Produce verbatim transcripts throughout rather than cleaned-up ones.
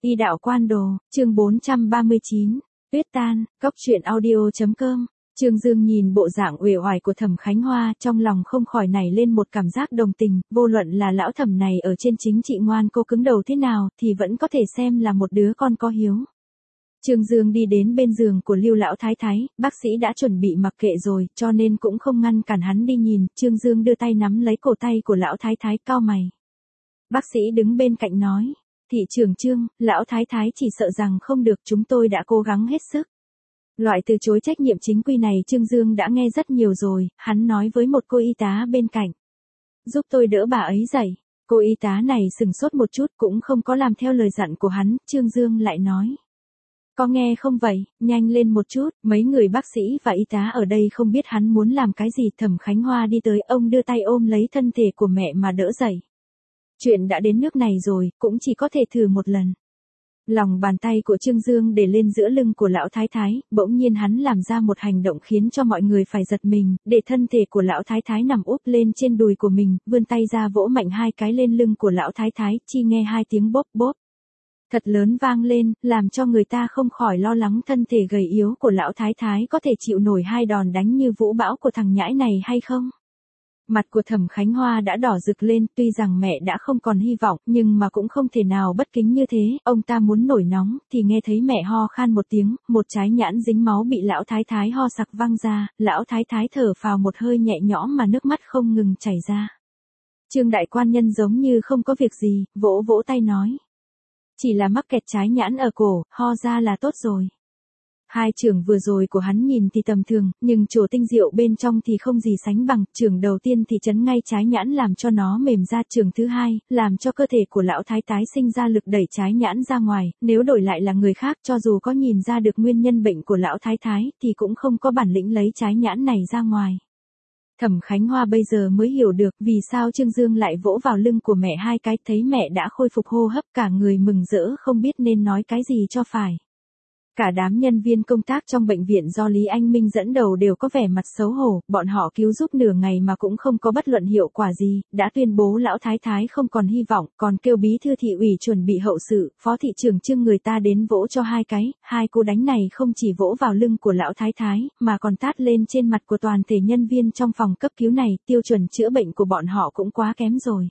Y đạo quan đồ, chương bốn trăm ba mươi chín, tuyết tan, cốc truyện audio chấm com. Trương Dương nhìn bộ dạng uể oải của Thẩm Khánh Hoa, trong lòng không khỏi nảy lên một cảm giác đồng tình, vô luận là lão Thẩm này ở trên chính trị ngoan cố cứng đầu thế nào, thì vẫn có thể xem là một đứa con có hiếu. Trương Dương đi đến bên giường của Lưu lão thái thái, bác sĩ đã chuẩn bị mặc kệ rồi, cho nên cũng không ngăn cản hắn đi nhìn, Trương Dương đưa tay nắm lấy cổ tay của lão thái thái, cau mày. Bác sĩ đứng bên cạnh nói, thị trưởng Trương, lão thái thái chỉ sợ rằng không được, chúng tôi đã cố gắng hết sức. Loại từ chối trách nhiệm chính quy này Trương Dương đã nghe rất nhiều rồi, hắn nói với một cô y tá bên cạnh. Giúp tôi đỡ bà ấy dậy. Cô y tá này sừng sốt một chút cũng không có làm theo lời dặn của hắn, Trương Dương lại nói. Có nghe không vậy, nhanh lên một chút, mấy người bác sĩ và y tá ở đây không biết hắn muốn làm cái gì. Thẩm Khánh Hoa đi tới, ông đưa tay ôm lấy thân thể của mẹ mà đỡ dậy. Chuyện đã đến nước này rồi, cũng chỉ có thể thử một lần. Lòng bàn tay của Trương Dương để lên giữa lưng của lão thái thái, bỗng nhiên hắn làm ra một hành động khiến cho mọi người phải giật mình, để thân thể của lão thái thái nằm úp lên trên đùi của mình, vươn tay ra vỗ mạnh hai cái lên lưng của lão thái thái, chi nghe hai tiếng bốp bốp. Thật lớn vang lên, làm cho người ta không khỏi lo lắng thân thể gầy yếu của lão thái thái có thể chịu nổi hai đòn đánh như vũ bão của thằng nhãi này hay không. Mặt của Thẩm Khánh Hoa đã đỏ rực lên, tuy rằng mẹ đã không còn hy vọng, nhưng mà cũng không thể nào bất kính như thế, ông ta muốn nổi nóng, thì nghe thấy mẹ ho khan một tiếng, một trái nhãn dính máu bị lão thái thái ho sặc văng ra, lão thái thái thở phào một hơi nhẹ nhõm mà nước mắt không ngừng chảy ra. Trương đại quan nhân giống như không có việc gì, vỗ vỗ tay nói. Chỉ là mắc kẹt trái nhãn ở cổ, ho ra là tốt rồi. Hai chưởng vừa rồi của hắn nhìn thì tầm thường, nhưng chỗ tinh diệu bên trong thì không gì sánh bằng. Chưởng đầu tiên thì chấn ngay trái nhãn làm cho nó mềm ra, chưởng thứ hai, làm cho cơ thể của lão thái thái sinh ra lực đẩy trái nhãn ra ngoài, nếu đổi lại là người khác cho dù có nhìn ra được nguyên nhân bệnh của lão thái thái, thì cũng không có bản lĩnh lấy trái nhãn này ra ngoài. Thẩm Khánh Hoa bây giờ mới hiểu được vì sao Trương Dương lại vỗ vào lưng của mẹ hai cái, thấy mẹ đã khôi phục hô hấp, cả người mừng rỡ không biết nên nói cái gì cho phải. Cả đám nhân viên công tác trong bệnh viện do Lý Anh Minh dẫn đầu đều có vẻ mặt xấu hổ, bọn họ cứu giúp nửa ngày mà cũng không có bất luận hiệu quả gì, đã tuyên bố lão thái thái không còn hy vọng, còn kêu bí thư thị ủy chuẩn bị hậu sự, phó thị trưởng Trương người ta đến vỗ cho hai cái, hai cú đánh này không chỉ vỗ vào lưng của lão thái thái, mà còn tát lên trên mặt của toàn thể nhân viên trong phòng cấp cứu này, tiêu chuẩn chữa bệnh của bọn họ cũng quá kém rồi.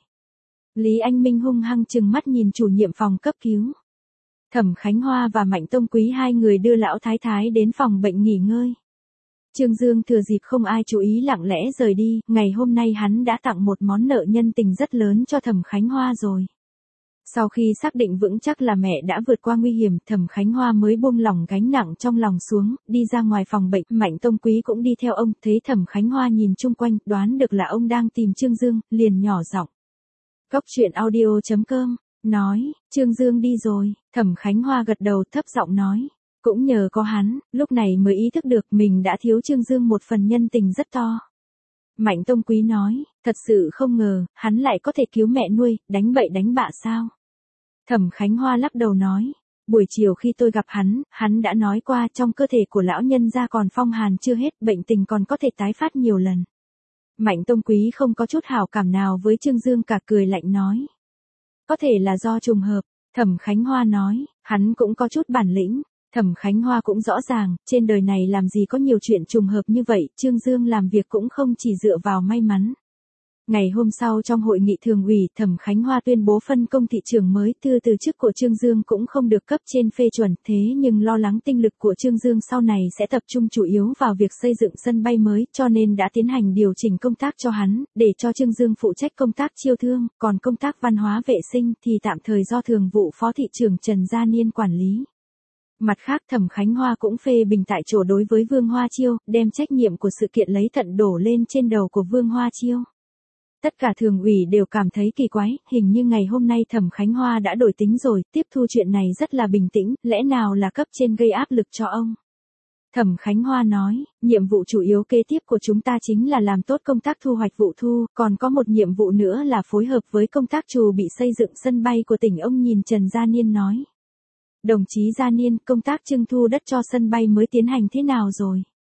Lý Anh Minh hung hăng trừng mắt nhìn chủ nhiệm phòng cấp cứu. Thẩm Khánh Hoa và Mạnh Tông Quý hai người đưa lão thái thái đến phòng bệnh nghỉ ngơi. Trương Dương thừa dịp không ai chú ý lặng lẽ rời đi, ngày hôm nay hắn đã tặng một món nợ nhân tình rất lớn cho Thẩm Khánh Hoa rồi. Sau khi xác định vững chắc là mẹ đã vượt qua nguy hiểm, Thẩm Khánh Hoa mới buông lỏng gánh nặng trong lòng xuống, đi ra ngoài phòng bệnh, Mạnh Tông Quý cũng đi theo ông, thấy Thẩm Khánh Hoa nhìn chung quanh, đoán được là ông đang tìm Trương Dương, liền nhỏ giọng. Cốc truyện audio chấm com nói, Trương Dương đi rồi. Thẩm Khánh Hoa gật đầu thấp giọng nói, cũng nhờ có hắn, lúc này mới ý thức được mình đã thiếu Trương Dương một phần nhân tình rất to. Mạnh Tông Quý nói, thật sự không ngờ, hắn lại có thể cứu mẹ nuôi, đánh bậy đánh bạ sao. Thẩm Khánh Hoa lắc đầu nói, buổi chiều khi tôi gặp hắn, hắn đã nói qua trong cơ thể của lão nhân gia còn phong hàn chưa hết, bệnh tình còn có thể tái phát nhiều lần. Mạnh Tông Quý không có chút hảo cảm nào với Trương Dương cả, cười lạnh nói. Có thể là do trùng hợp. Thẩm Khánh Hoa nói, hắn cũng có chút bản lĩnh. Thẩm Khánh Hoa cũng rõ ràng, trên đời này làm gì có nhiều chuyện trùng hợp như vậy, Trương Dương làm việc cũng không chỉ dựa vào may mắn. Ngày hôm sau trong hội nghị thường ủy, Thẩm Khánh Hoa tuyên bố phân công thị trưởng mới, thư từ chức của Trương Dương cũng không được cấp trên phê chuẩn, thế nhưng lo lắng tinh lực của Trương Dương sau này sẽ tập trung chủ yếu vào việc xây dựng sân bay mới, cho nên đã tiến hành điều chỉnh công tác cho hắn, để cho Trương Dương phụ trách công tác chiêu thương, còn công tác văn hóa vệ sinh thì tạm thời do thường vụ phó thị trưởng Trần Gia Niên quản lý. Mặt khác Thẩm Khánh Hoa cũng phê bình tại chỗ đối với Vương Hoa Chiêu, đem trách nhiệm của sự kiện lấy thận đổ lên trên đầu của Vương Hoa Chiêu. Tất cả thường ủy đều cảm thấy kỳ quái, hình như ngày hôm nay Thẩm Khánh Hoa đã đổi tính rồi, tiếp thu chuyện này rất là bình tĩnh, lẽ nào là cấp trên gây áp lực cho ông. Thẩm Khánh Hoa nói, nhiệm vụ chủ yếu kế tiếp của chúng ta chính là làm tốt công tác thu hoạch vụ thu, còn có một nhiệm vụ nữa là phối hợp với công tác chuẩn bị xây dựng sân bay của tỉnh. Ông nhìn Trần Gia Niên nói. Đồng chí Gia Niên, công tác trưng thu đất cho sân bay mới tiến hành thế nào rồi?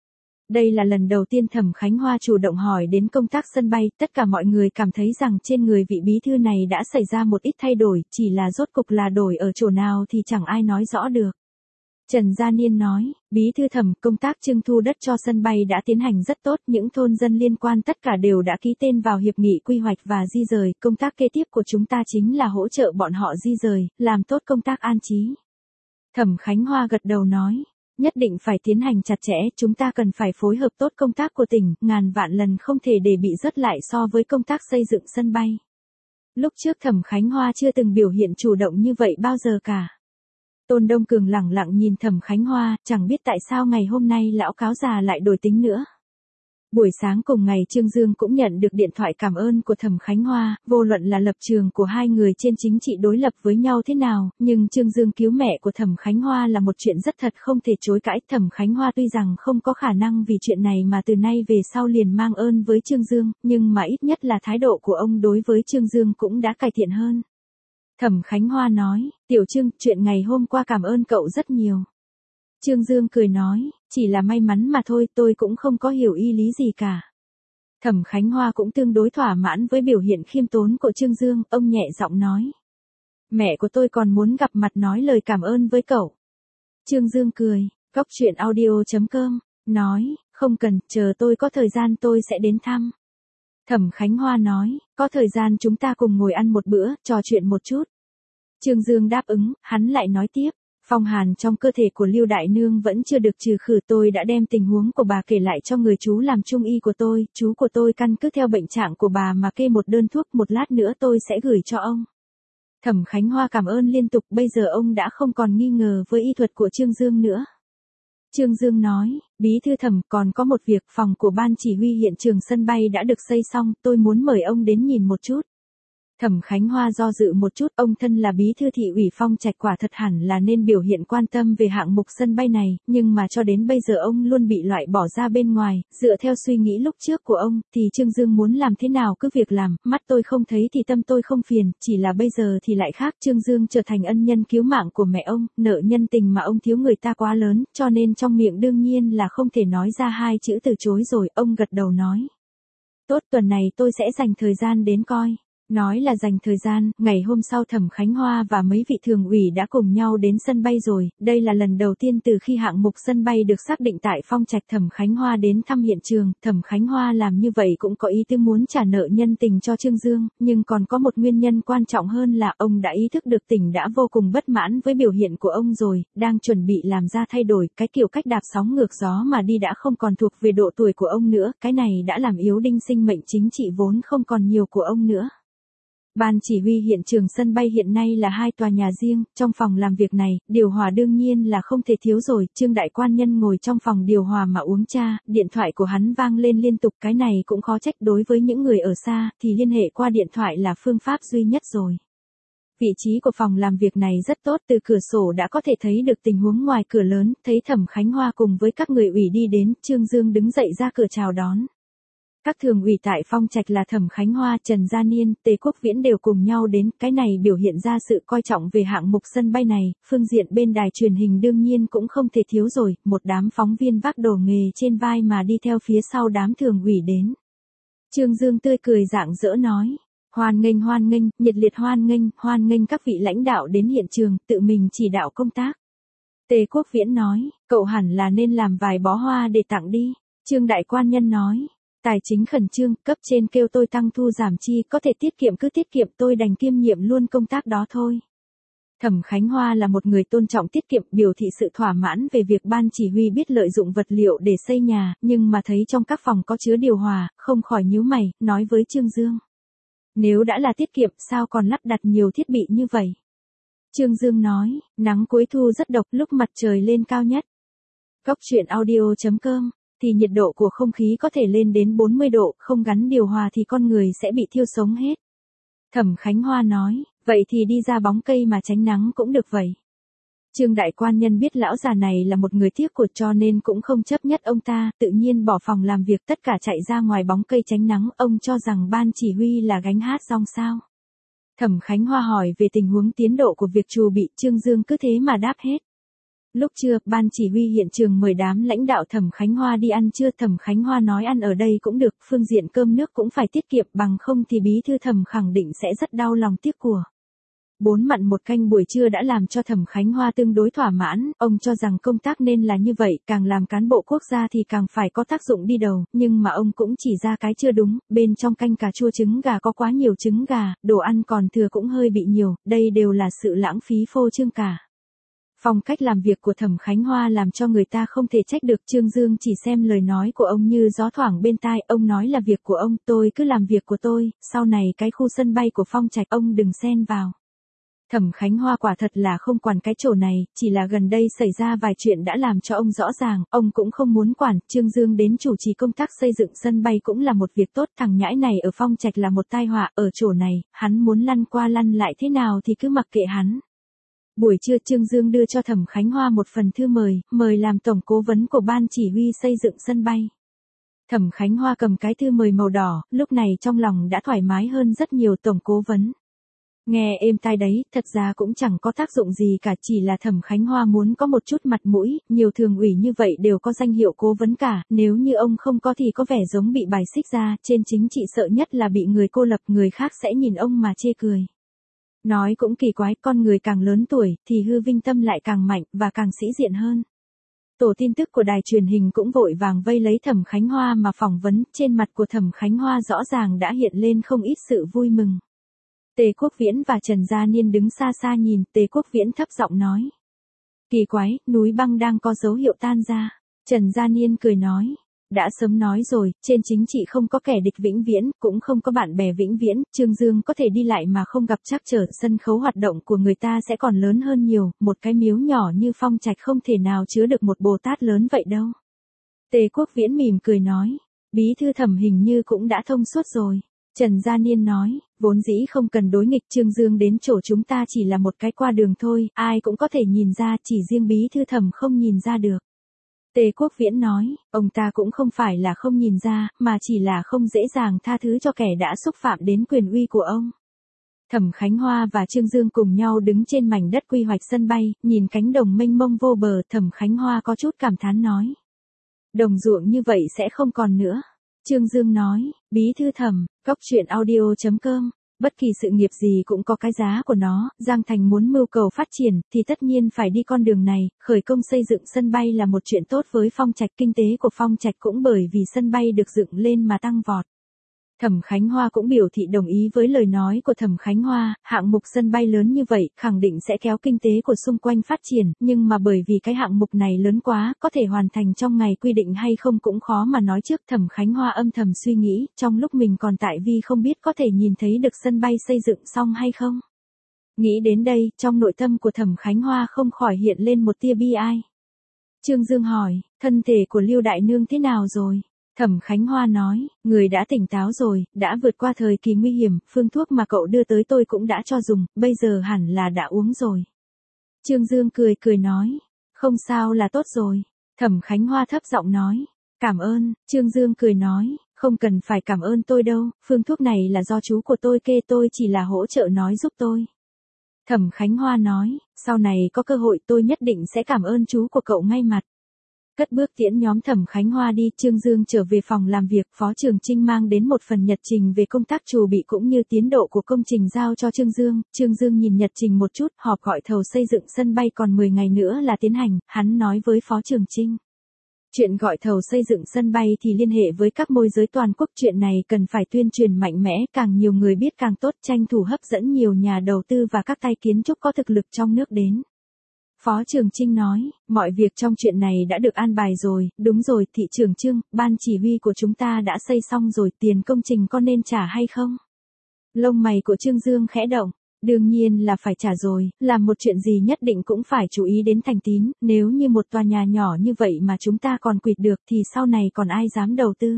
Đây là lần đầu tiên Thẩm Khánh Hoa chủ động hỏi đến công tác sân bay, tất cả mọi người cảm thấy rằng trên người vị bí thư này đã xảy ra một ít thay đổi, chỉ là rốt cục là đổi ở chỗ nào thì chẳng ai nói rõ được. Trần Gia Niên nói, bí thư Thẩm, công tác trưng thu đất cho sân bay đã tiến hành rất tốt, những thôn dân liên quan tất cả đều đã ký tên vào hiệp nghị quy hoạch và di rời, công tác kế tiếp của chúng ta chính là hỗ trợ bọn họ di rời, làm tốt công tác an trí. Thẩm Khánh Hoa gật đầu nói, nhất định phải tiến hành chặt chẽ, chúng ta cần phải phối hợp tốt công tác của tỉnh, ngàn vạn lần không thể để bị rớt lại so với công tác xây dựng sân bay. Lúc trước Thẩm Khánh Hoa chưa từng biểu hiện chủ động như vậy bao giờ cả. Tôn Đông Cường lẳng lặng nhìn Thẩm Khánh Hoa, chẳng biết tại sao ngày hôm nay lão cáo già lại đổi tính nữa. Buổi sáng cùng ngày Trương Dương cũng nhận được điện thoại cảm ơn của Thẩm Khánh Hoa, vô luận là lập trường của hai người trên chính trị đối lập với nhau thế nào, nhưng Trương Dương cứu mẹ của Thẩm Khánh Hoa là một chuyện rất thật không thể chối cãi. Thẩm Khánh Hoa tuy rằng không có khả năng vì chuyện này mà từ nay về sau liền mang ơn với Trương Dương, nhưng mà ít nhất là thái độ của ông đối với Trương Dương cũng đã cải thiện hơn. Thẩm Khánh Hoa nói, Tiểu Trương, chuyện ngày hôm qua cảm ơn cậu rất nhiều. Trương Dương cười nói, chỉ là may mắn mà thôi, tôi cũng không có hiểu ý lý gì cả. Thẩm Khánh Hoa cũng tương đối thỏa mãn với biểu hiện khiêm tốn của Trương Dương, ông nhẹ giọng nói. Mẹ của tôi còn muốn gặp mặt nói lời cảm ơn với cậu. Trương Dương cười, Cóc Truyện Audio chấm com, nói, không cần, chờ tôi có thời gian tôi sẽ đến thăm. Thẩm Khánh Hoa nói, có thời gian chúng ta cùng ngồi ăn một bữa, trò chuyện một chút. Trương Dương đáp ứng, hắn lại nói tiếp. Phong hàn trong cơ thể của Lưu Đại Nương vẫn chưa được trừ khử, tôi đã đem tình huống của bà kể lại cho người chú làm trung y của tôi, chú của tôi căn cứ theo bệnh trạng của bà mà kê một đơn thuốc, một lát nữa tôi sẽ gửi cho ông. Thẩm Khánh Hoa cảm ơn liên tục, bây giờ ông đã không còn nghi ngờ với y thuật của Trương Dương nữa. Trương Dương nói, bí thư Thẩm, còn có một việc, phòng của ban chỉ huy hiện trường sân bay đã được xây xong, tôi muốn mời ông đến nhìn một chút. Thẩm Khánh Hoa do dự một chút, ông thân là bí thư thị ủy Phong Trạch quả thật hẳn là nên biểu hiện quan tâm về hạng mục sân bay này, nhưng mà cho đến bây giờ ông luôn bị loại bỏ ra bên ngoài, dựa theo suy nghĩ lúc trước của ông, thì Trương Dương muốn làm thế nào cứ việc làm, mắt tôi không thấy thì tâm tôi không phiền, chỉ là bây giờ thì lại khác, Trương Dương trở thành ân nhân cứu mạng của mẹ ông, nợ nhân tình mà ông thiếu người ta quá lớn, cho nên trong miệng đương nhiên là không thể nói ra hai chữ từ chối rồi, ông gật đầu nói. Tốt, tuần này tôi sẽ dành thời gian đến coi. Nói là dành thời gian, ngày hôm sau Thẩm Khánh Hoa và mấy vị thường ủy đã cùng nhau đến sân bay rồi, đây là lần đầu tiên từ khi hạng mục sân bay được xác định tại Phong Trạch. Thẩm Khánh Hoa đến thăm hiện trường, Thẩm Khánh Hoa làm như vậy cũng có ý tư muốn trả nợ nhân tình cho Trương Dương, nhưng còn có một nguyên nhân quan trọng hơn là ông đã ý thức được tỉnh đã vô cùng bất mãn với biểu hiện của ông rồi, đang chuẩn bị làm ra thay đổi, cái kiểu cách đạp sóng ngược gió mà đi đã không còn thuộc về độ tuổi của ông nữa, cái này đã làm yếu đinh sinh mệnh chính trị vốn không còn nhiều của ông nữa. Ban chỉ huy hiện trường sân bay hiện nay là hai tòa nhà riêng, trong phòng làm việc này, điều hòa đương nhiên là không thể thiếu rồi, Trương Đại Quan Nhân ngồi trong phòng điều hòa mà uống trà, điện thoại của hắn vang lên liên tục, cái này cũng khó trách, đối với những người ở xa, thì liên hệ qua điện thoại là phương pháp duy nhất rồi. Vị trí của phòng làm việc này rất tốt, từ cửa sổ đã có thể thấy được tình huống ngoài cửa lớn, thấy Thẩm Khánh Hoa cùng với các người ủy đi đến, Trương Dương đứng dậy ra cửa chào đón. Các thường ủy tại Phong Trạch là Thẩm Khánh Hoa, Trần Gia Niên, Tề Quốc Viễn đều cùng nhau đến, cái này biểu hiện ra sự coi trọng về hạng mục sân bay này, phương diện bên đài truyền hình đương nhiên cũng không thể thiếu rồi, một đám phóng viên vác đồ nghề trên vai mà đi theo phía sau đám thường ủy đến. Trương Dương tươi cười rạng rỡ nói, hoan nghênh hoan nghênh, nhiệt liệt hoan nghênh, hoan nghênh các vị lãnh đạo đến hiện trường, tự mình chỉ đạo công tác. Tề Quốc Viễn nói, cậu hẳn là nên làm vài bó hoa để tặng đi. Trương Đại Quan Nhân nói, tài chính khẩn trương, cấp trên kêu tôi tăng thu giảm chi, có thể tiết kiệm cứ tiết kiệm, tôi đành kiêm nhiệm luôn công tác đó thôi. Thẩm Khánh Hoa là một người tôn trọng tiết kiệm, biểu thị sự thỏa mãn về việc ban chỉ huy biết lợi dụng vật liệu để xây nhà, nhưng mà thấy trong các phòng có chứa điều hòa, không khỏi nhíu mày, nói với Trương Dương. Nếu đã là tiết kiệm, sao còn lắp đặt nhiều thiết bị như vậy? Trương Dương nói, nắng cuối thu rất độc, lúc mặt trời lên cao nhất. Cóc Truyện Audio chấm com thì nhiệt độ của không khí có thể lên đến bốn mươi độ, không gắn điều hòa thì con người sẽ bị thiêu sống hết. Thẩm Khánh Hoa nói, vậy thì đi ra bóng cây mà tránh nắng cũng được vậy. Trương Đại Quan Nhân biết lão già này là một người tiếc của cho nên cũng không chấp nhất ông ta, tự nhiên bỏ phòng làm việc tất cả chạy ra ngoài bóng cây tránh nắng, ông cho rằng ban chỉ huy là gánh hát rong sao. Thẩm Khánh Hoa hỏi về tình huống tiến độ của việc chuẩn bị, Trương Dương cứ thế mà đáp hết. Lúc trưa, ban chỉ huy hiện trường mời đám lãnh đạo Thẩm Khánh Hoa đi ăn trưa. Thẩm Khánh Hoa nói ăn ở đây cũng được, phương diện cơm nước cũng phải tiết kiệm, bằng không thì bí thư Thẩm khẳng định sẽ rất đau lòng tiếc của. Bốn mặn một canh buổi trưa đã làm cho Thẩm Khánh Hoa tương đối thỏa mãn, ông cho rằng công tác nên là như vậy, càng làm cán bộ quốc gia thì càng phải có tác dụng đi đầu, nhưng mà ông cũng chỉ ra cái chưa đúng, bên trong canh cà chua trứng gà có quá nhiều trứng gà, đồ ăn còn thừa cũng hơi bị nhiều, đây đều là sự lãng phí phô trương cả. Phong cách làm việc của Thẩm Khánh Hoa làm cho người ta không thể trách được. Trương Dương chỉ xem lời nói của ông như gió thoảng bên tai, ông nói là việc của ông, tôi cứ làm việc của tôi, sau này cái khu sân bay của Phong Trạch ông đừng xen vào. Thẩm Khánh Hoa quả thật là không quản cái chỗ này, chỉ là gần đây xảy ra vài chuyện đã làm cho ông rõ ràng, ông cũng không muốn quản. Trương Dương đến chủ trì công tác xây dựng sân bay cũng là một việc tốt, thằng nhãi này ở Phong Trạch là một tai họa, ở chỗ này, hắn muốn lăn qua lăn lại thế nào thì cứ mặc kệ hắn. Buổi trưa Trương Dương đưa cho Thẩm Khánh Hoa một phần thư mời, mời làm tổng cố vấn của ban chỉ huy xây dựng sân bay. Thẩm Khánh Hoa cầm cái thư mời màu đỏ, lúc này trong lòng đã thoải mái hơn rất nhiều. Tổng cố vấn. Nghe êm tai đấy, thật ra cũng chẳng có tác dụng gì cả, chỉ là Thẩm Khánh Hoa muốn có một chút mặt mũi, nhiều thường ủy như vậy đều có danh hiệu cố vấn cả, nếu như ông không có thì có vẻ giống bị bài xích ra, trên chính trị sợ nhất là bị người cô lập, người khác sẽ nhìn ông mà chê cười. Nói cũng kỳ quái, con người càng lớn tuổi, thì hư vinh tâm lại càng mạnh, và càng sĩ diện hơn. Tổ tin tức của đài truyền hình cũng vội vàng vây lấy Thẩm Khánh Hoa mà phỏng vấn, trên mặt của Thẩm Khánh Hoa rõ ràng đã hiện lên không ít sự vui mừng. Tề Quốc Viễn và Trần Gia Niên đứng xa xa nhìn, Tề Quốc Viễn thấp giọng nói. Kỳ quái, núi băng đang có dấu hiệu tan ra. Trần Gia Niên cười nói. Đã sớm nói rồi, trên chính trị không có kẻ địch vĩnh viễn, cũng không có bạn bè vĩnh viễn, Trương Dương có thể đi lại mà không gặp trắc trở, sân khấu hoạt động của người ta sẽ còn lớn hơn nhiều, một cái miếu nhỏ như Phong Trạch không thể nào chứa được một Bồ Tát lớn vậy đâu. Tề Quốc Viễn mỉm cười nói, bí thư Thẩm hình như cũng đã thông suốt rồi. Trần Gia Niên nói, vốn dĩ không cần đối nghịch, Trương Dương đến chỗ chúng ta chỉ là một cái qua đường thôi, ai cũng có thể nhìn ra, chỉ riêng bí thư Thẩm không nhìn ra được. Tề Quốc Viễn nói, ông ta cũng không phải là không nhìn ra, mà chỉ là không dễ dàng tha thứ cho kẻ đã xúc phạm đến quyền uy của ông. Thẩm Khánh Hoa và Trương Dương cùng nhau đứng trên mảnh đất quy hoạch sân bay, nhìn cánh đồng mênh mông vô bờ, Thẩm Khánh Hoa có chút cảm thán nói. Đồng ruộng như vậy sẽ không còn nữa. Trương Dương nói, bí thư Thẩm, góc truyện audio chấm com. Bất kỳ sự nghiệp gì cũng có cái giá của nó, Giang Thành muốn mưu cầu phát triển, thì tất nhiên phải đi con đường này, khởi công xây dựng sân bay là một chuyện tốt với Phong Trạch, kinh tế của Phong Trạch cũng bởi vì sân bay được dựng lên mà tăng vọt. Thẩm Khánh Hoa cũng biểu thị đồng ý với lời nói của Thẩm Khánh Hoa, hạng mục sân bay lớn như vậy, khẳng định sẽ kéo kinh tế của xung quanh phát triển, nhưng mà bởi vì cái hạng mục này lớn quá, có thể hoàn thành trong ngày quy định hay không cũng khó mà nói trước. Thẩm Khánh Hoa âm thầm suy nghĩ, trong lúc mình còn tại Vi không biết có thể nhìn thấy được sân bay xây dựng xong hay không. Nghĩ đến đây, trong nội tâm của Thẩm Khánh Hoa không khỏi hiện lên một tia bi ai. Trương Dương hỏi, thân thể của Lưu Đại Nương thế nào rồi? Thẩm Khánh Hoa nói, người đã tỉnh táo rồi, đã vượt qua thời kỳ nguy hiểm, phương thuốc mà cậu đưa tới tôi cũng đã cho dùng, bây giờ hẳn là đã uống rồi. Trương Dương cười cười nói, không sao là tốt rồi. Thẩm Khánh Hoa thấp giọng nói, cảm ơn. Trương Dương cười nói, không cần phải cảm ơn tôi đâu, phương thuốc này là do chú của tôi kê, tôi chỉ là hỗ trợ nói giúp tôi. Thẩm Khánh Hoa nói, sau này có cơ hội tôi nhất định sẽ cảm ơn chú của cậu ngay mặt. Cất bước tiễn nhóm Thẩm Khánh Hoa đi, Trương Dương trở về phòng làm việc, Phó Trường Chinh mang đến một phần nhật trình về công tác chuẩn bị cũng như tiến độ của công trình giao cho Trương Dương. Trương Dương nhìn nhật trình một chút, họp gọi thầu xây dựng sân bay còn mười ngày nữa là tiến hành, hắn nói với Phó Trường Chinh. Chuyện gọi thầu xây dựng sân bay thì liên hệ với các môi giới toàn quốc, chuyện này cần phải tuyên truyền mạnh mẽ, càng nhiều người biết càng tốt, tranh thủ hấp dẫn nhiều nhà đầu tư và các tay kiến trúc có thực lực trong nước đến. Phó Trường Chinh nói, mọi việc trong chuyện này đã được an bài rồi, đúng rồi, thị trưởng Trương, ban chỉ huy của chúng ta đã xây xong rồi, tiền công trình có nên trả hay không? Lông mày của Trương Dương khẽ động, đương nhiên là phải trả rồi, làm một chuyện gì nhất định cũng phải chú ý đến thành tín, nếu như một tòa nhà nhỏ như vậy mà chúng ta còn quỵt được thì sau này còn ai dám đầu tư?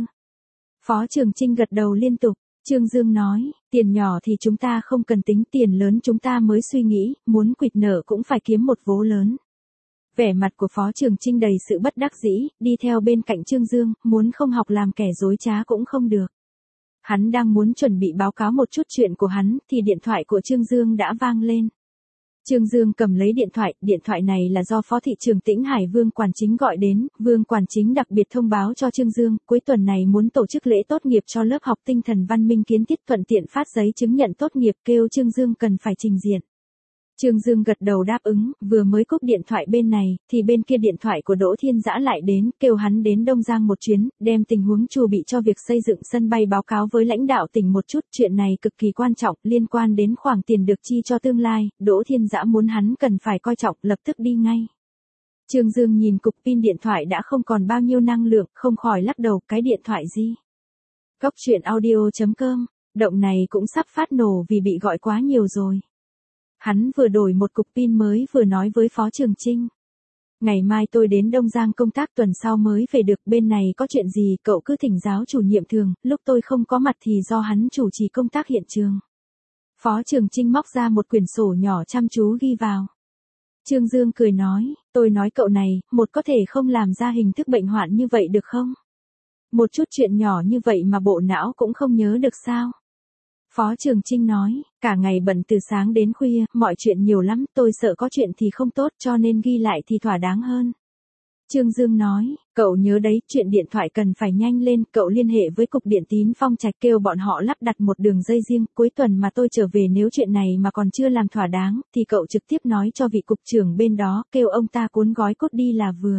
Phó Trường Chinh gật đầu liên tục. Trương Dương nói, tiền nhỏ thì chúng ta không cần tính, tiền lớn chúng ta mới suy nghĩ, muốn quỵt nợ cũng phải kiếm một vố lớn. Vẻ mặt của Phó Trường Chinh đầy sự bất đắc dĩ, đi theo bên cạnh Trương Dương, muốn không học làm kẻ dối trá cũng không được. Hắn đang muốn chuẩn bị báo cáo một chút chuyện của hắn, thì điện thoại của Trương Dương đã vang lên. Trương Dương cầm lấy điện thoại, điện thoại này là do Phó thị trưởng Tĩnh Hải Vương Quản Chính gọi đến, Vương Quản Chính đặc biệt thông báo cho Trương Dương, cuối tuần này muốn tổ chức lễ tốt nghiệp cho lớp học tinh thần văn minh kiến thiết, thuận tiện phát giấy chứng nhận tốt nghiệp, kêu Trương Dương cần phải trình diện. Trương Dương gật đầu đáp ứng, vừa mới cúp điện thoại bên này, thì bên kia điện thoại của Đỗ Thiên Dã lại đến, kêu hắn đến Đông Giang một chuyến, đem tình huống chuẩn bị cho việc xây dựng sân bay báo cáo với lãnh đạo tỉnh một chút, chuyện này cực kỳ quan trọng, liên quan đến khoản tiền được chi cho tương lai, Đỗ Thiên Dã muốn hắn cần phải coi trọng, lập tức đi ngay. Trương Dương nhìn cục pin điện thoại đã không còn bao nhiêu năng lượng, không khỏi lắc đầu, cái điện thoại gì? Cóc truyện audio chấm com, động này cũng sắp phát nổ vì bị gọi quá nhiều rồi. Hắn vừa đổi một cục pin mới vừa nói với Phó Trường Chinh. Ngày mai tôi đến Đông Giang công tác, tuần sau mới về được, bên này có chuyện gì cậu cứ thỉnh giáo chủ nhiệm thường, lúc tôi không có mặt thì do hắn chủ trì công tác hiện trường. Phó Trường Chinh móc ra một quyển sổ nhỏ chăm chú ghi vào. Trương Dương cười nói, tôi nói cậu này, một có thể không làm ra hình thức bệnh hoạn như vậy được không? Một chút chuyện nhỏ như vậy mà bộ não cũng không nhớ được sao? Phó Trường Chinh nói, cả ngày bận từ sáng đến khuya, mọi chuyện nhiều lắm, tôi sợ có chuyện thì không tốt cho nên ghi lại thì thỏa đáng hơn. Trương Dương nói, cậu nhớ đấy, chuyện điện thoại cần phải nhanh lên, cậu liên hệ với cục điện tín Phong Trạch kêu bọn họ lắp đặt một đường dây riêng, cuối tuần mà tôi trở về nếu chuyện này mà còn chưa làm thỏa đáng, thì cậu trực tiếp nói cho vị cục trưởng bên đó, kêu ông ta cuốn gói cốt đi là vừa.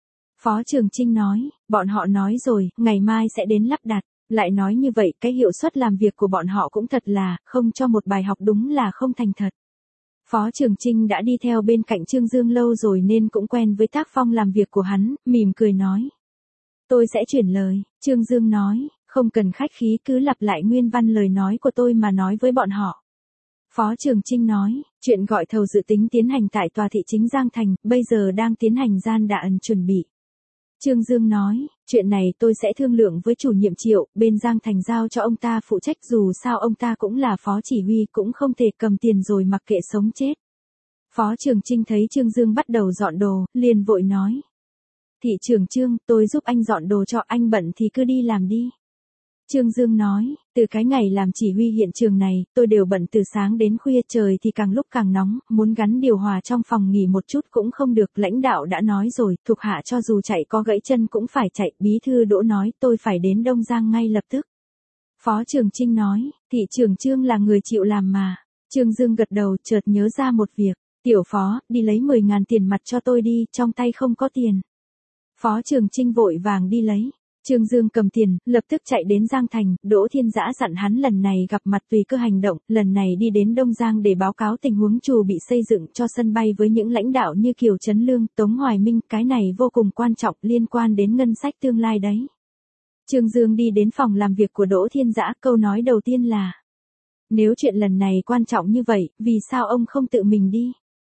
Phó Trường Chinh nói, bọn họ nói rồi, ngày mai sẽ đến lắp đặt. Lại nói như vậy, cái hiệu suất làm việc của bọn họ cũng thật là, không cho một bài học đúng là không thành thật. Phó Trường Chinh đã đi theo bên cạnh Trương Dương lâu rồi nên cũng quen với tác phong làm việc của hắn, mỉm cười nói. Tôi sẽ chuyển lời, Trương Dương nói, không cần khách khí, cứ lặp lại nguyên văn lời nói của tôi mà nói với bọn họ. Phó Trường Chinh nói, chuyện gọi thầu dự tính tiến hành tại tòa thị chính Giang Thành, bây giờ đang tiến hành gian đạn chuẩn bị. Trương Dương nói, chuyện này tôi sẽ thương lượng với chủ nhiệm Triệu, bên Giang Thành giao cho ông ta phụ trách, dù sao ông ta cũng là phó chỉ huy, cũng không thể cầm tiền rồi mặc kệ sống chết. Phó Trường Chinh thấy Trương Dương bắt đầu dọn đồ, liền vội nói. Thị trưởng Trương, tôi giúp anh dọn đồ cho, anh bận thì cứ đi làm đi. Trương Dương nói, từ cái ngày làm chỉ huy hiện trường này, tôi đều bận từ sáng đến khuya, trời thì càng lúc càng nóng, muốn gắn điều hòa trong phòng nghỉ một chút cũng không được, lãnh đạo đã nói rồi, thuộc hạ cho dù chạy có gãy chân cũng phải chạy, bí thư Đỗ nói, tôi phải đến Đông Giang ngay lập tức. Phó Trường Chinh nói, thị trưởng Trương là người chịu làm mà. Trương Dương gật đầu, chợt nhớ ra một việc, tiểu Phó, đi lấy mười ngàn tiền mặt cho tôi đi, trong tay không có tiền. Phó Trường Chinh vội vàng đi lấy. Trương Dương cầm tiền, lập tức chạy đến Giang Thành, Đỗ Thiên Dã dặn hắn lần này gặp mặt tùy cơ hành động, lần này đi đến Đông Giang để báo cáo tình huống chuẩn bị xây dựng cho sân bay với những lãnh đạo như Kiều Trấn Lương, Tống Hoài Minh, cái này vô cùng quan trọng, liên quan đến ngân sách tương lai đấy. Trương Dương đi đến phòng làm việc của Đỗ Thiên Dã, câu nói đầu tiên là: nếu chuyện lần này quan trọng như vậy, vì sao ông không tự mình đi?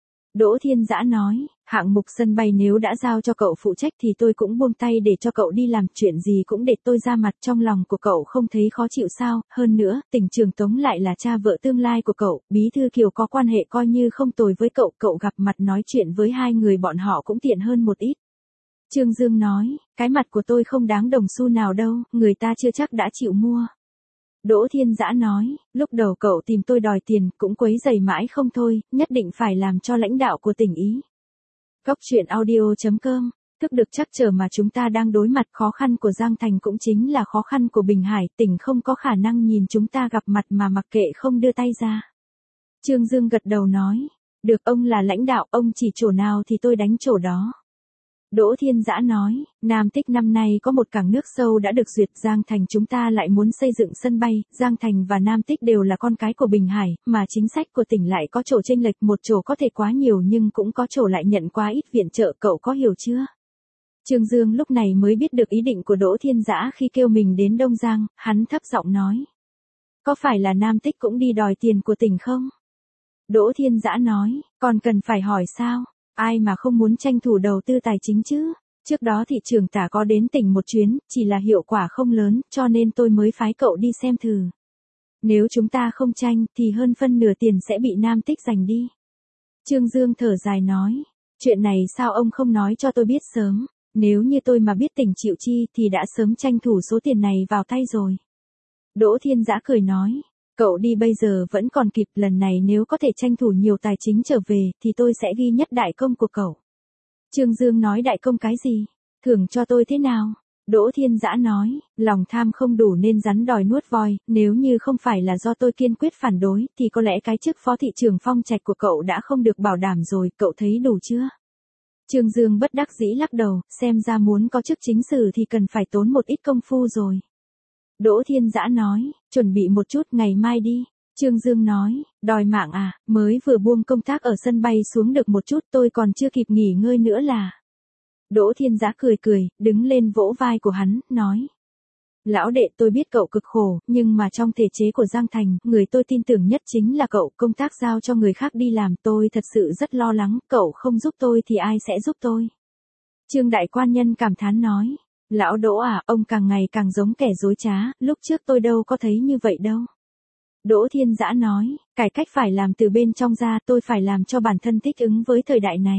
Đỗ Thiên Dã nói, hạng mục sân bay nếu đã giao cho cậu phụ trách thì tôi cũng buông tay để cho cậu đi làm, chuyện gì cũng để tôi ra mặt, trong lòng của cậu không thấy khó chịu sao? Hơn nữa, tỉnh trưởng Tống lại là cha vợ tương lai của cậu, bí thư Kiều có quan hệ coi như không tồi với cậu, cậu gặp mặt nói chuyện với hai người bọn họ cũng tiện hơn một ít. Trương Dương nói, cái mặt của tôi không đáng đồng xu nào đâu, người ta chưa chắc đã chịu mua. Đỗ Thiên Dã nói, lúc đầu cậu tìm tôi đòi tiền, cũng quấy rầy mãi không thôi, nhất định phải làm cho lãnh đạo của tỉnh ý. Cóc truyện audio chấm com, thức được chắc trở mà chúng ta đang đối mặt, khó khăn của Giang Thành cũng chính là khó khăn của Bình Hải, tỉnh không có khả năng nhìn chúng ta gặp mặt mà mặc kệ không đưa tay ra. Trương Dương gật đầu nói, được, ông là lãnh đạo, ông chỉ chỗ nào thì tôi đánh chỗ đó. Đỗ Thiên Dã nói, Nam Tích năm nay có một cảng nước sâu đã được duyệt, Giang Thành chúng ta lại muốn xây dựng sân bay, Giang Thành và Nam Tích đều là con cái của Bình Hải, mà chính sách của tỉnh lại có chỗ chênh lệch, một chỗ có thể quá nhiều nhưng cũng có chỗ lại nhận quá ít viện trợ, cậu có hiểu chưa? Trương Dương lúc này mới biết được ý định của Đỗ Thiên Dã khi kêu mình đến Đông Giang, hắn thấp giọng nói. Có phải là Nam Tích cũng đi đòi tiền của tỉnh không? Đỗ Thiên Dã nói, còn cần phải hỏi sao? Ai mà không muốn tranh thủ đầu tư tài chính chứ? Trước đó thị trưởng Tả có đến tỉnh một chuyến, chỉ là hiệu quả không lớn, cho nên tôi mới phái cậu đi xem thử. Nếu chúng ta không tranh, thì hơn phân nửa tiền sẽ bị Nam Tích giành đi. Trương Dương thở dài nói, chuyện này sao ông không nói cho tôi biết sớm, nếu như tôi mà biết tỉnh chịu chi thì đã sớm tranh thủ số tiền này vào tay rồi. Đỗ Thiên Dã cười nói, Cậu đi bây giờ vẫn còn kịp, lần này nếu có thể tranh thủ nhiều tài chính trở về, thì tôi sẽ ghi nhất đại công của cậu. Trương Dương nói đại công cái gì? Thưởng cho tôi thế nào? Đỗ Thiên Dã nói, lòng tham không đủ nên rắn đòi nuốt voi, nếu như không phải là do tôi kiên quyết phản đối, thì có lẽ cái chức phó thị trưởng Phong Trạch của cậu đã không được bảo đảm rồi, cậu thấy đủ chưa? Trương Dương bất đắc dĩ lắc đầu, xem ra muốn có chức chính sử thì cần phải tốn một ít công phu rồi. Đỗ Thiên Dã nói, chuẩn bị một chút, ngày mai đi. Trương Dương nói, đòi mạng à, mới vừa buông công tác ở sân bay xuống được một chút, tôi còn chưa kịp nghỉ ngơi nữa là. Đỗ Thiên Dã cười cười, đứng lên vỗ vai của hắn, nói. Lão đệ, tôi biết cậu cực khổ, nhưng mà trong thể chế của Giang Thành, người tôi tin tưởng nhất chính là cậu, công tác giao cho người khác đi làm, tôi thật sự rất lo lắng, cậu không giúp tôi thì ai sẽ giúp tôi? Trương Đại Quan Nhân cảm thán nói. Lão Đỗ à, ông càng ngày càng giống kẻ dối trá, lúc trước tôi đâu có thấy như vậy đâu. Đỗ Thiên Dã nói, cải cách phải làm từ bên trong ra, tôi phải làm cho bản thân thích ứng với thời đại này.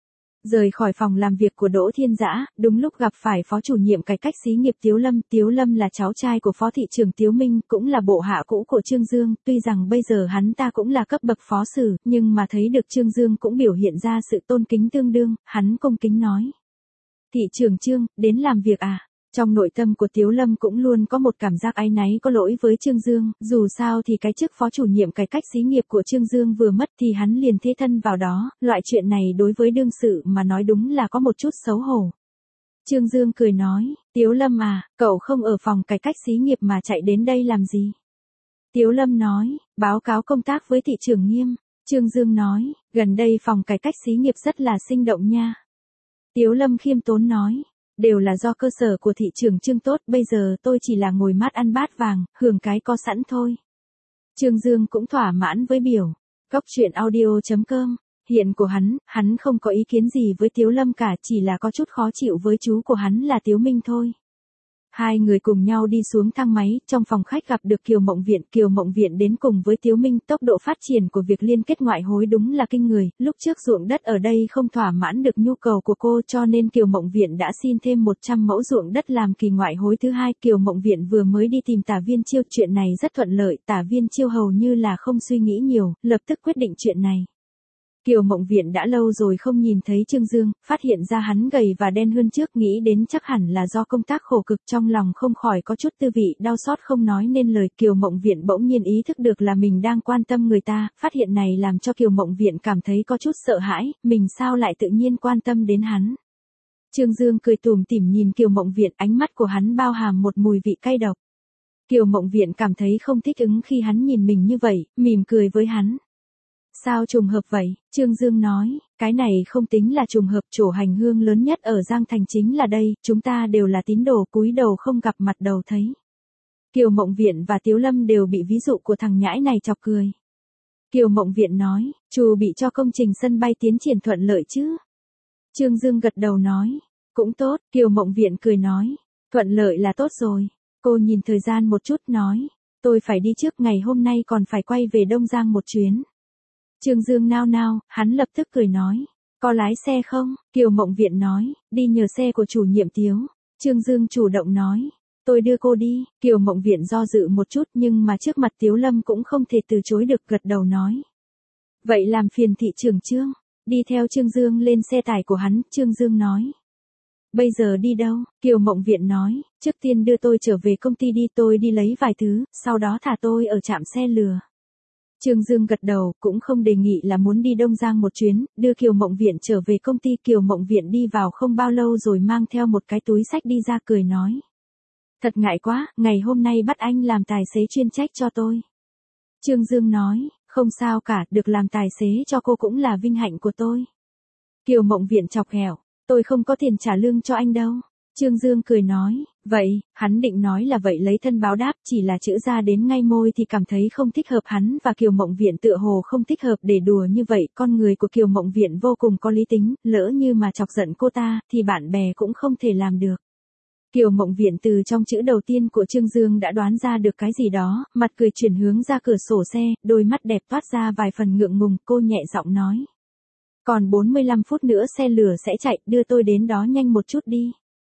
Rời khỏi phòng làm việc của Đỗ Thiên Dã, đúng lúc gặp phải phó chủ nhiệm cải cách xí nghiệp Tiếu Lâm. Tiếu Lâm là cháu trai của phó thị trưởng Tiếu Minh, cũng là bộ hạ cũ của Trương Dương, tuy rằng bây giờ hắn ta cũng là cấp bậc phó sử, nhưng mà thấy được Trương Dương cũng biểu hiện ra sự tôn kính tương đương, hắn cung kính nói. Thị trưởng Trương, đến làm việc à? Trong nội tâm của Tiếu Lâm cũng luôn có một cảm giác áy náy có lỗi với Trương Dương, dù sao thì cái chức phó chủ nhiệm cải cách xí nghiệp của Trương Dương vừa mất thì hắn liền thế thân vào đó, loại chuyện này đối với đương sự mà nói đúng là có một chút xấu hổ. Trương Dương cười nói, Tiếu Lâm à, cậu không ở phòng cải cách xí nghiệp mà chạy đến đây làm gì? Tiếu Lâm nói, báo cáo công tác với thị trưởng Nghiêm. Trương Dương nói, gần đây phòng cải cách xí nghiệp rất là sinh động nha. Tiếu Lâm khiêm tốn nói, đều là do cơ sở của thị trường Trương tốt, bây giờ tôi chỉ là ngồi mát ăn bát vàng, hưởng cái có sẵn thôi. Trương Dương cũng thỏa mãn với biểu. Góc truyện audio chấm com. Hiện của hắn, hắn không có ý kiến gì với Tiếu Lâm cả, chỉ là có chút khó chịu với chú của hắn là Tiếu Minh thôi. Hai người cùng nhau đi xuống thang máy, trong phòng khách gặp được Kiều Mộng Viện. Kiều Mộng Viện đến cùng với Tiếu Minh, tốc độ phát triển của việc liên kết ngoại hối đúng là kinh người, lúc trước ruộng đất ở đây không thỏa mãn được nhu cầu của cô cho nên Kiều Mộng Viện đã xin thêm một trăm mẫu ruộng đất làm kỳ ngoại hối thứ hai. Kiều Mộng Viện vừa mới đi tìm Tả Viên Chiêu, chuyện này rất thuận lợi, Tả Viên Chiêu hầu như là không suy nghĩ nhiều, lập tức quyết định chuyện này. Kiều Mộng Viện đã lâu rồi không nhìn thấy Trương Dương, phát hiện ra hắn gầy và đen hơn trước, nghĩ đến chắc hẳn là do công tác khổ cực, trong lòng không khỏi có chút tư vị đau xót không nói nên lời. Kiều Mộng Viện bỗng nhiên ý thức được là mình đang quan tâm người ta, phát hiện này làm cho Kiều Mộng Viện cảm thấy có chút sợ hãi, mình sao lại tự nhiên quan tâm đến hắn. Trương Dương cười tủm tỉm nhìn Kiều Mộng Viện, ánh mắt của hắn bao hàm một mùi vị cay độc. Kiều Mộng Viện cảm thấy không thích ứng khi hắn nhìn mình như vậy, mỉm cười với hắn. Sao trùng hợp vậy? Trương Dương nói, cái này không tính là trùng hợp, chỗ hành hương lớn nhất ở Giang Thành chính là đây, chúng ta đều là tín đồ, cúi đầu không gặp mặt đầu thấy. Kiều Mộng Viện và Tiếu Lâm đều bị ví dụ của thằng nhãi này chọc cười. Kiều Mộng Viện nói, chu bị cho công trình sân bay tiến triển thuận lợi chứ? Trương Dương gật đầu nói, cũng tốt. Kiều Mộng Viện cười nói, thuận lợi là tốt rồi. Cô nhìn thời gian một chút nói, tôi phải đi trước, ngày hôm nay còn phải quay về Đông Giang một chuyến. Trương Dương nao nao, hắn lập tức cười nói, có lái xe không? Kiều Mộng Viện nói, đi nhờ xe của chủ nhiệm Tiếu. Trương Dương chủ động nói, tôi đưa cô đi. Kiều Mộng Viện do dự một chút nhưng mà trước mặt Tiếu Lâm cũng không thể từ chối được, gật đầu nói. Vậy làm phiền thị trưởng Trương. Đi theo Trương Dương lên xe tải của hắn, Trương Dương nói. Bây giờ đi đâu? Kiều Mộng Viện nói, trước tiên đưa tôi trở về công ty đi, tôi đi lấy vài thứ, sau đó thả tôi ở trạm xe lừa. Trương Dương gật đầu, cũng không đề nghị là muốn đi Đông Giang một chuyến, đưa Kiều Mộng Viện trở về công ty. Kiều Mộng Viện đi vào không bao lâu rồi mang theo một cái túi xách đi ra, cười nói. Thật ngại quá, ngày hôm nay bắt anh làm tài xế chuyên trách cho tôi. Trương Dương nói, không sao cả, được làm tài xế cho cô cũng là vinh hạnh của tôi. Kiều Mộng Viện chọc ghẹo, tôi không có tiền trả lương cho anh đâu. Trương Dương cười nói, vậy, hắn định nói là vậy lấy thân báo đáp, chỉ là chữ ra đến ngay môi thì cảm thấy không thích hợp. Hắn và Kiều Mộng Viện tựa hồ không thích hợp để đùa như vậy, con người của Kiều Mộng Viện vô cùng có lý tính, lỡ như mà chọc giận cô ta, thì bạn bè cũng không thể làm được. Kiều Mộng Viện từ trong chữ đầu tiên của Trương Dương đã đoán ra được cái gì đó, mặt cười chuyển hướng ra cửa sổ xe, đôi mắt đẹp toát ra vài phần ngượng ngùng, cô nhẹ giọng nói. Còn bốn mươi lăm phút nữa xe lửa sẽ chạy, đưa tôi đến đó nhanh một chút đi.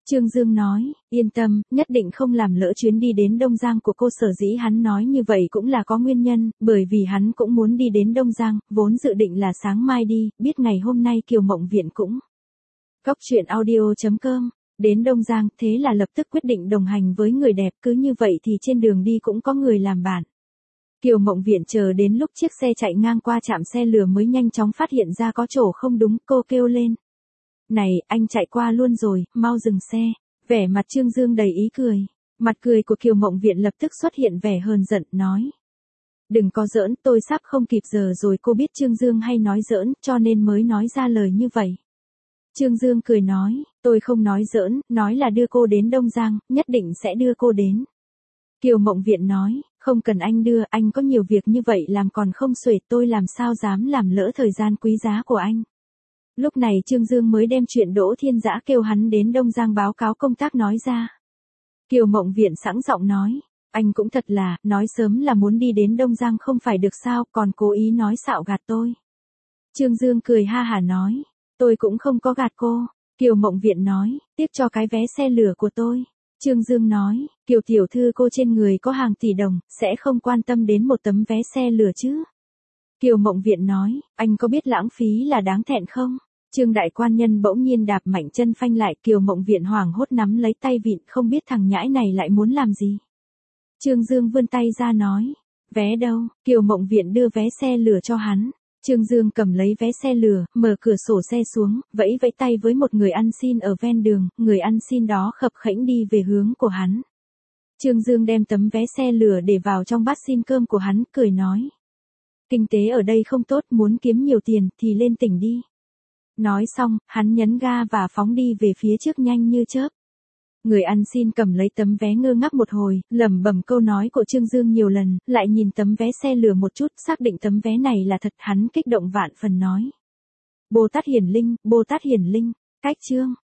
Trương Dương nói, yên tâm, nhất định không làm lỡ chuyến đi đến Đông Giang của cô. Sở dĩ hắn nói như vậy cũng là có nguyên nhân, bởi vì hắn cũng muốn đi đến Đông Giang, vốn dự định là sáng mai đi, biết ngày hôm nay Kiều Mộng Viện cũng. Cóc truyện audio chấm com, đến Đông Giang, thế là lập tức quyết định đồng hành với người đẹp, cứ như vậy thì trên đường đi cũng có người làm bạn. Kiều Mộng Viện chờ đến lúc chiếc xe chạy ngang qua trạm xe lửa mới nhanh chóng phát hiện ra có chỗ không đúng, cô kêu lên. Này, anh chạy qua luôn rồi, mau dừng xe. Vẻ mặt Trương Dương đầy ý cười. Mặt cười của Kiều Mộng Viện lập tức xuất hiện vẻ hờn giận, nói. Đừng có giỡn, tôi sắp không kịp giờ rồi. Cô biết Trương Dương hay nói giỡn, cho nên mới nói ra lời như vậy. Trương Dương cười nói, tôi không nói giỡn, nói là đưa cô đến Đông Giang, nhất định sẽ đưa cô đến. Kiều Mộng Viện nói, không cần anh đưa, anh có nhiều việc như vậy làm còn không xuể, tôi làm sao dám làm lỡ thời gian quý giá của anh. Lúc này Trương Dương mới đem chuyện Đỗ Thiên Dã kêu hắn đến Đông Giang báo cáo công tác nói ra. Kiều Mộng Viện sẵn giọng nói, anh cũng thật là, nói sớm là muốn đi đến Đông Giang không phải được sao, còn cố ý nói xạo gạt tôi. Trương Dương cười ha hả nói, tôi cũng không có gạt cô. Kiều Mộng Viện nói, tiếp cho cái vé xe lửa của tôi. Trương Dương nói, Kiều tiểu thư cô trên người có hàng tỷ đồng, sẽ không quan tâm đến một tấm vé xe lửa chứ. Kiều Mộng Viện nói, anh có biết lãng phí là đáng thẹn không? Trương đại quan nhân bỗng nhiên đạp mạnh chân phanh lại, Kiều Mộng Viện hoảng hốt nắm lấy tay vịn, không biết thằng nhãi này lại muốn làm gì. Trương Dương vươn tay ra nói, vé đâu? Kiều Mộng Viện đưa vé xe lửa cho hắn. Trương Dương cầm lấy vé xe lửa, mở cửa sổ xe xuống, vẫy vẫy tay với một người ăn xin ở ven đường, người ăn xin đó khập khẽnh đi về hướng của hắn. Trương Dương đem tấm vé xe lửa để vào trong bát xin cơm của hắn, cười nói. Kinh tế ở đây không tốt, muốn kiếm nhiều tiền thì lên tỉnh đi. Nói xong, hắn nhấn ga và phóng đi về phía trước nhanh như chớp. Người ăn xin cầm lấy tấm vé ngơ ngác một hồi, lẩm bẩm câu nói của Trương Dương nhiều lần, lại nhìn tấm vé xe lửa một chút, xác định tấm vé này là thật, hắn kích động vạn phần nói. Bồ Tát Hiển Linh, Bồ Tát Hiển Linh, cách chương.